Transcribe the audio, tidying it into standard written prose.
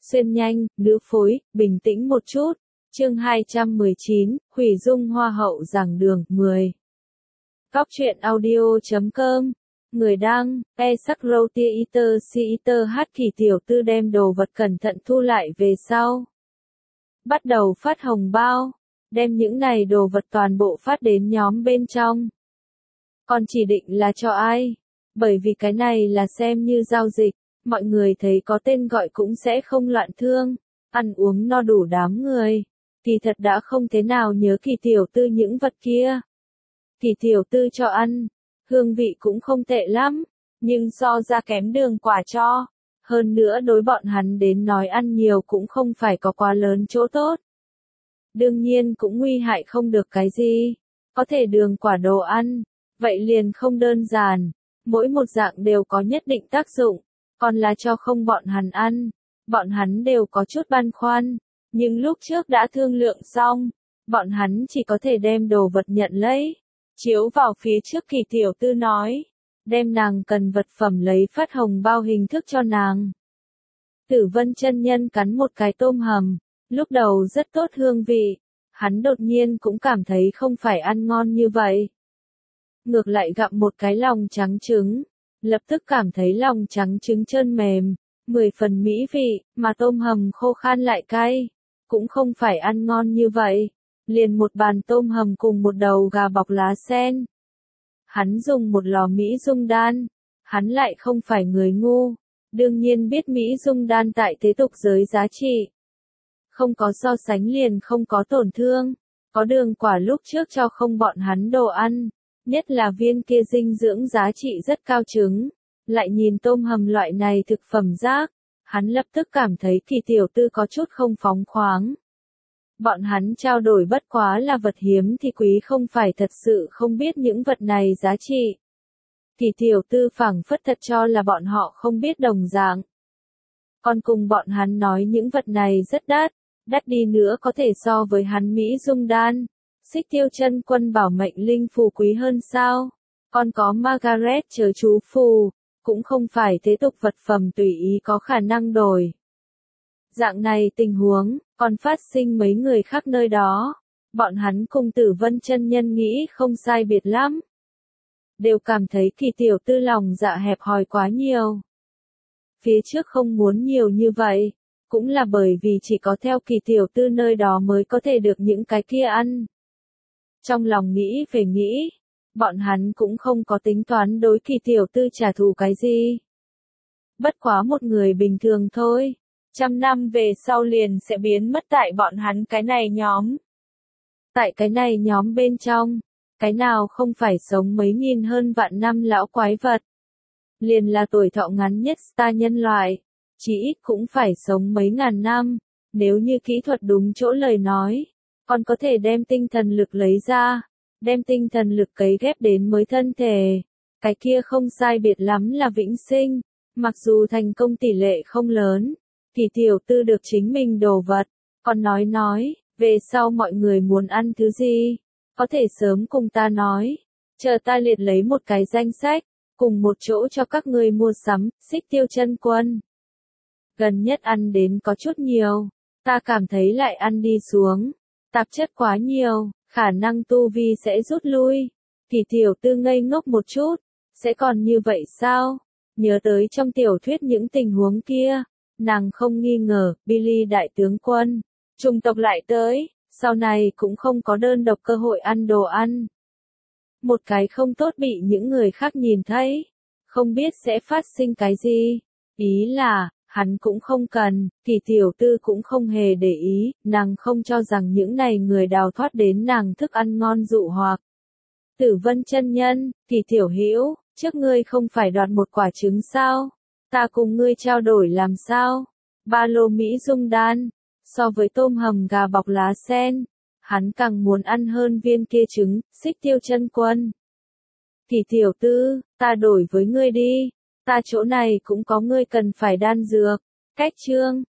xuyên nhanh, nữ phối, bình tĩnh một chút. Chương 219, Hủy Dung Hoa hậu giảng đường, 10. Góc truyện audio.com. Người đăng, sắc roti eater hát Kỳ tiểu tư đem đồ vật cẩn thận thu lại về sau. Bắt đầu phát hồng bao, đem những này đồ vật toàn bộ phát đến nhóm bên trong. Còn chỉ định là cho ai? Bởi vì cái này là xem như giao dịch, mọi người thấy có tên gọi cũng sẽ không loạn thương, ăn uống no đủ đám người. Kỳ thật đã không thế nào nhớ Kỳ tiểu tư những vật kia. Kỳ tiểu tư cho ăn, hương vị cũng không tệ lắm, nhưng so ra kém đường quả cho. Hơn nữa đối bọn hắn đến nói ăn nhiều cũng không phải có quá lớn chỗ tốt. Đương nhiên cũng nguy hại không được cái gì. Có thể đường quả đồ ăn, vậy liền không đơn giản. Mỗi một dạng đều có nhất định tác dụng, còn là cho không bọn hắn ăn. Bọn hắn đều có chút băn khoăn, nhưng lúc trước đã thương lượng xong, bọn hắn chỉ có thể đem đồ vật nhận lấy. Chiếu vào phía trước Kỳ tiểu tư nói, đem nàng cần vật phẩm lấy phát hồng bao hình thức cho nàng. Tử Vân chân nhân cắn một cái tôm hầm, lúc đầu rất tốt hương vị, hắn đột nhiên cũng cảm thấy không phải ăn ngon như vậy. Ngược lại gặm một cái lòng trắng trứng, lập tức cảm thấy lòng trắng trứng trơn mềm, 10 phần mỹ vị, mà tôm hầm khô khan lại cay, cũng không phải ăn ngon như vậy. Liền một bàn tôm hầm cùng một đầu gà bọc lá sen. Hắn dùng một lò Mỹ Dung đan, hắn lại không phải người ngu, đương nhiên biết Mỹ Dung đan tại thế tục giới giá trị. Không có so sánh liền không có tổn thương, có đường quả lúc trước cho không bọn hắn đồ ăn, nhất là viên kia dinh dưỡng giá trị rất cao trứng, lại nhìn tôm hầm loại này thực phẩm rác, hắn lập tức cảm thấy Kỳ tiểu tư có chút không phóng khoáng. Bọn hắn trao đổi bất quá là vật hiếm thì quý không phải thật sự không biết những vật này giá trị. Kỳ tiểu tư phảng phất thật cho là bọn họ không biết đồng dạng. Còn cùng bọn hắn nói những vật này rất đắt đi nữa có thể so với hắn Mỹ Dung đan. Xích Tiêu Chân Quân bảo mệnh linh phù quý hơn sao? Còn có Margaret chớ chú phù, cũng không phải thế tục vật phẩm tùy ý có khả năng đổi. Dạng này tình huống, còn phát sinh mấy người khác nơi đó. Bọn hắn cùng Tử Vân chân nhân nghĩ không sai biệt lắm. Đều cảm thấy Kỳ tiểu tư lòng dạ hẹp hòi quá nhiều. Phía trước không muốn nhiều như vậy, cũng là bởi vì chỉ có theo Kỳ tiểu tư nơi đó mới có thể được những cái kia ăn. Trong lòng nghĩ về nghĩ, bọn hắn cũng không có tính toán đối Kỳ tiểu tư trả thù cái gì. Bất quá một người bình thường thôi. 100 năm về sau liền sẽ biến mất tại bọn hắn cái này nhóm. Tại cái này nhóm bên trong, cái nào không phải sống mấy nghìn hơn vạn năm lão quái vật. Liền là tuổi thọ ngắn nhất star nhân loại, chỉ ít cũng phải sống mấy ngàn năm, nếu như kỹ thuật đúng chỗ lời nói, còn có thể đem tinh thần lực lấy ra, đem tinh thần lực cấy ghép đến mới thân thể, cái kia không sai biệt lắm là vĩnh sinh, mặc dù thành công tỷ lệ không lớn. Kỳ tiểu tư được chính mình đồ vật, còn nói, về sau mọi người muốn ăn thứ gì, có thể sớm cùng ta nói, chờ ta liệt lấy một cái danh sách, cùng một chỗ cho các ngươi mua sắm, Xích Tiêu Chân Quân. Gần nhất ăn đến có chút nhiều, ta cảm thấy lại ăn đi xuống, tạp chất quá nhiều, khả năng tu vi sẽ rút lui. Kỳ tiểu tư ngây ngốc một chút, sẽ còn như vậy sao? Nhớ tới trong tiểu thuyết những tình huống kia. Nàng không nghi ngờ, Billy đại tướng quân, chủng tộc lại tới, sau này cũng không có đơn độc cơ hội ăn đồ ăn. Một cái không tốt bị những người khác nhìn thấy, không biết sẽ phát sinh cái gì. Ý là, hắn cũng không cần, Kỳ tiểu tư cũng không hề để ý, nàng không cho rằng những này người đào thoát đến nàng thức ăn ngon dụ hoặc. Tử Vân chân nhân, Kỳ tiểu hữu, trước ngươi không phải đoạt một quả trứng sao? Ta cùng ngươi trao đổi làm sao? Ba lô Mỹ Dung đan, so với tôm hầm gà bọc lá sen, hắn càng muốn ăn hơn viên kia trứng, Xích Tiêu Chân Quân. Kỳ tiểu tư, ta đổi với ngươi đi, ta chỗ này cũng có ngươi cần phải đan dược. Cách chương,